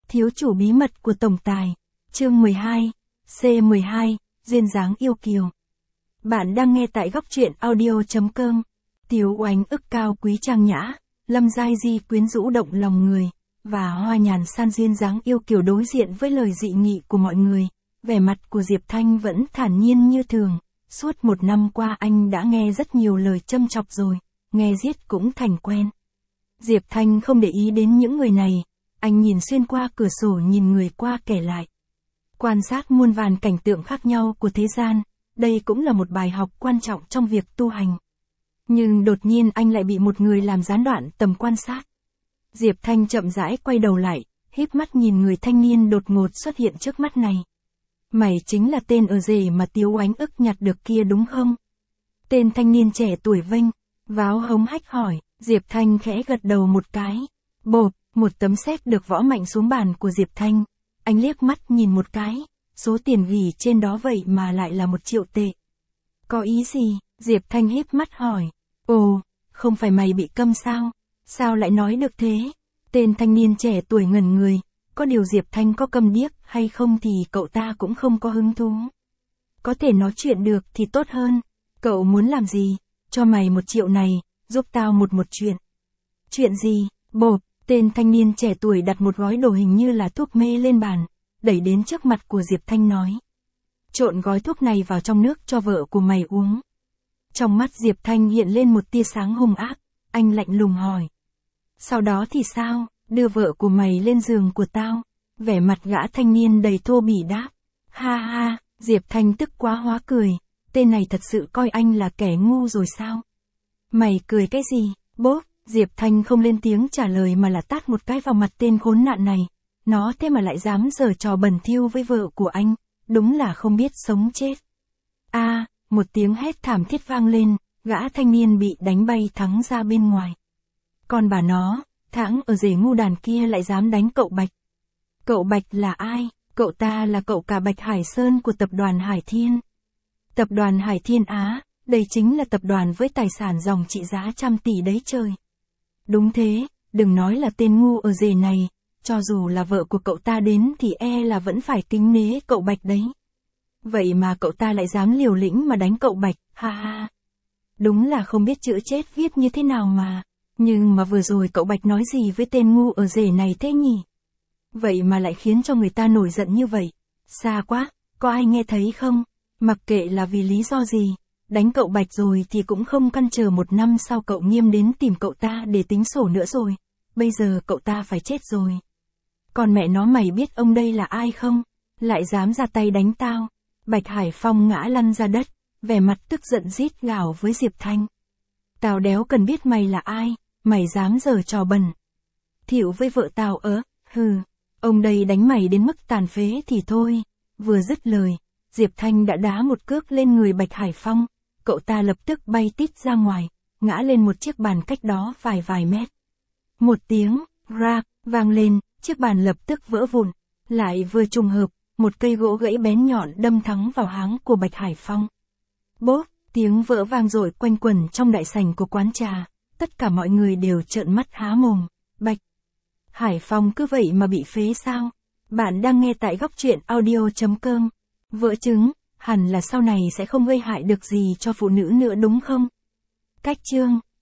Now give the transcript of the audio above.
Thiếu chủ bí mật của tổng tài. Chương 12. C12. Duyên dáng yêu kiều. Bạn đang nghe tại góc truyện audio.com. Tiếu oánh ức cao quý trang nhã, Lâm giai di quyến rũ động lòng người, và hoa nhàn san duyên dáng yêu kiều đối diện với lời dị nghị của mọi người. Vẻ mặt của Diệp Thanh vẫn thản nhiên như thường. Suốt 1 năm qua anh đã nghe rất nhiều lời châm chọc rồi, nghe riết cũng thành quen. Diệp Thanh không để ý đến những người này, anh nhìn xuyên qua cửa sổ nhìn người qua kẻ lại. Quan sát muôn vàn cảnh tượng khác nhau của thế gian, đây cũng là một bài học quan trọng trong việc tu hành. Nhưng đột nhiên anh lại bị một người làm gián đoạn tầm quan sát. Diệp Thanh chậm rãi quay đầu lại, híp mắt nhìn người thanh niên đột ngột xuất hiện trước mắt này. Mày chính là tên ở rể mà Tiếu oánh ức nhặt được kia đúng không? Tên thanh niên trẻ tuổi vênh, váo hống hách hỏi. Diệp Thanh khẽ gật đầu một cái. Bộp, một tấm séc được võ mạnh xuống bàn của Diệp Thanh. Anh liếc mắt nhìn một cái, số tiền gỉ trên đó vậy mà lại là 1 triệu tệ. Có ý gì? Diệp Thanh híp mắt hỏi. Ồ, không phải mày bị câm sao? Sao lại nói được thế? Tên thanh niên trẻ tuổi ngẩn người, có điều Diệp Thanh có câm điếc hay không thì cậu ta cũng không có hứng thú. Có thể nói chuyện được thì tốt hơn. Cậu muốn làm gì? Cho mày 1 triệu này, giúp tao một chuyện. Chuyện gì? Bộp, tên thanh niên trẻ tuổi đặt một gói đồ hình như là thuốc mê lên bàn, đẩy đến trước mặt của Diệp Thanh nói. Trộn gói thuốc này vào trong nước cho vợ của mày uống. Trong mắt Diệp Thanh hiện lên một tia sáng hung ác, anh lạnh lùng hỏi. Sau đó thì sao? Đưa vợ của mày lên giường của tao. Vẻ mặt gã thanh niên đầy thô bỉ đáp. Ha ha, Diệp Thanh tức quá hóa cười. Tên này thật sự coi anh là kẻ ngu rồi sao? Mày cười cái gì? Bốp, Diệp Thanh không lên tiếng trả lời mà là tát một cái vào mặt tên khốn nạn này. Nó thế mà lại dám giở trò bẩn thỉu với vợ của anh, đúng là không biết sống chết. A, một tiếng hét thảm thiết vang lên, gã thanh niên bị đánh bay thắng ra bên ngoài. Còn bà nó, thãng ở rể ngu đàn kia lại dám đánh cậu Bạch. Cậu Bạch là ai? Cậu ta là cậu cả Bạch Hải Sơn của tập đoàn Hải Thiên. Tập đoàn Hải Thiên Á, đây chính là tập đoàn với tài sản ròng trị giá 100 tỷ đấy trời. Đúng thế, đừng nói là tên ngu ở rể này, cho dù là vợ của cậu ta đến thì là vẫn phải kính nể cậu Bạch đấy. Vậy mà cậu ta lại dám liều lĩnh mà đánh cậu Bạch, ha ha. Đúng là không biết chữ chết viết như thế nào mà. Nhưng mà vừa rồi cậu Bạch nói gì với tên ngu ở rể này thế nhỉ? Vậy mà lại khiến cho người ta nổi giận như vậy. Xa quá, có ai nghe thấy không? Mặc kệ là vì lý do gì, đánh cậu Bạch rồi thì cũng không căn chờ 1 năm sau cậu Nghiêm đến tìm cậu ta để tính sổ nữa rồi. Bây giờ cậu ta phải chết rồi. Còn mẹ nó mày biết ông đây là ai không? Lại dám ra tay đánh tao. Bạch Hải Phong ngã lăn ra đất, vẻ mặt tức giận rít gào với Diệp Thanh. Tao đéo cần biết mày là ai, mày dám giở trò bẩn. Thỉu với vợ tao hừ, ông đây đánh mày đến mức tàn phế thì thôi. Vừa dứt lời, Diệp Thanh đã đá một cước lên người Bạch Hải Phong, cậu ta lập tức bay tít ra ngoài, ngã lên một chiếc bàn cách đó vài mét. Một tiếng, rạc, vang lên, chiếc bàn lập tức vỡ vụn, lại vừa trùng hợp, một cây gỗ gãy bén nhọn đâm thẳng vào háng của Bạch Hải Phong. Bốp, tiếng vỡ vang dội quanh quẩn trong đại sảnh của quán trà, tất cả mọi người đều trợn mắt há mồm. Bạch Hải Phong cứ vậy mà bị phế sao? Bạn đang nghe tại góc truyện audio.com. Vỡ trứng, hẳn là sau này sẽ không gây hại được gì cho phụ nữ nữa đúng không? Cách chương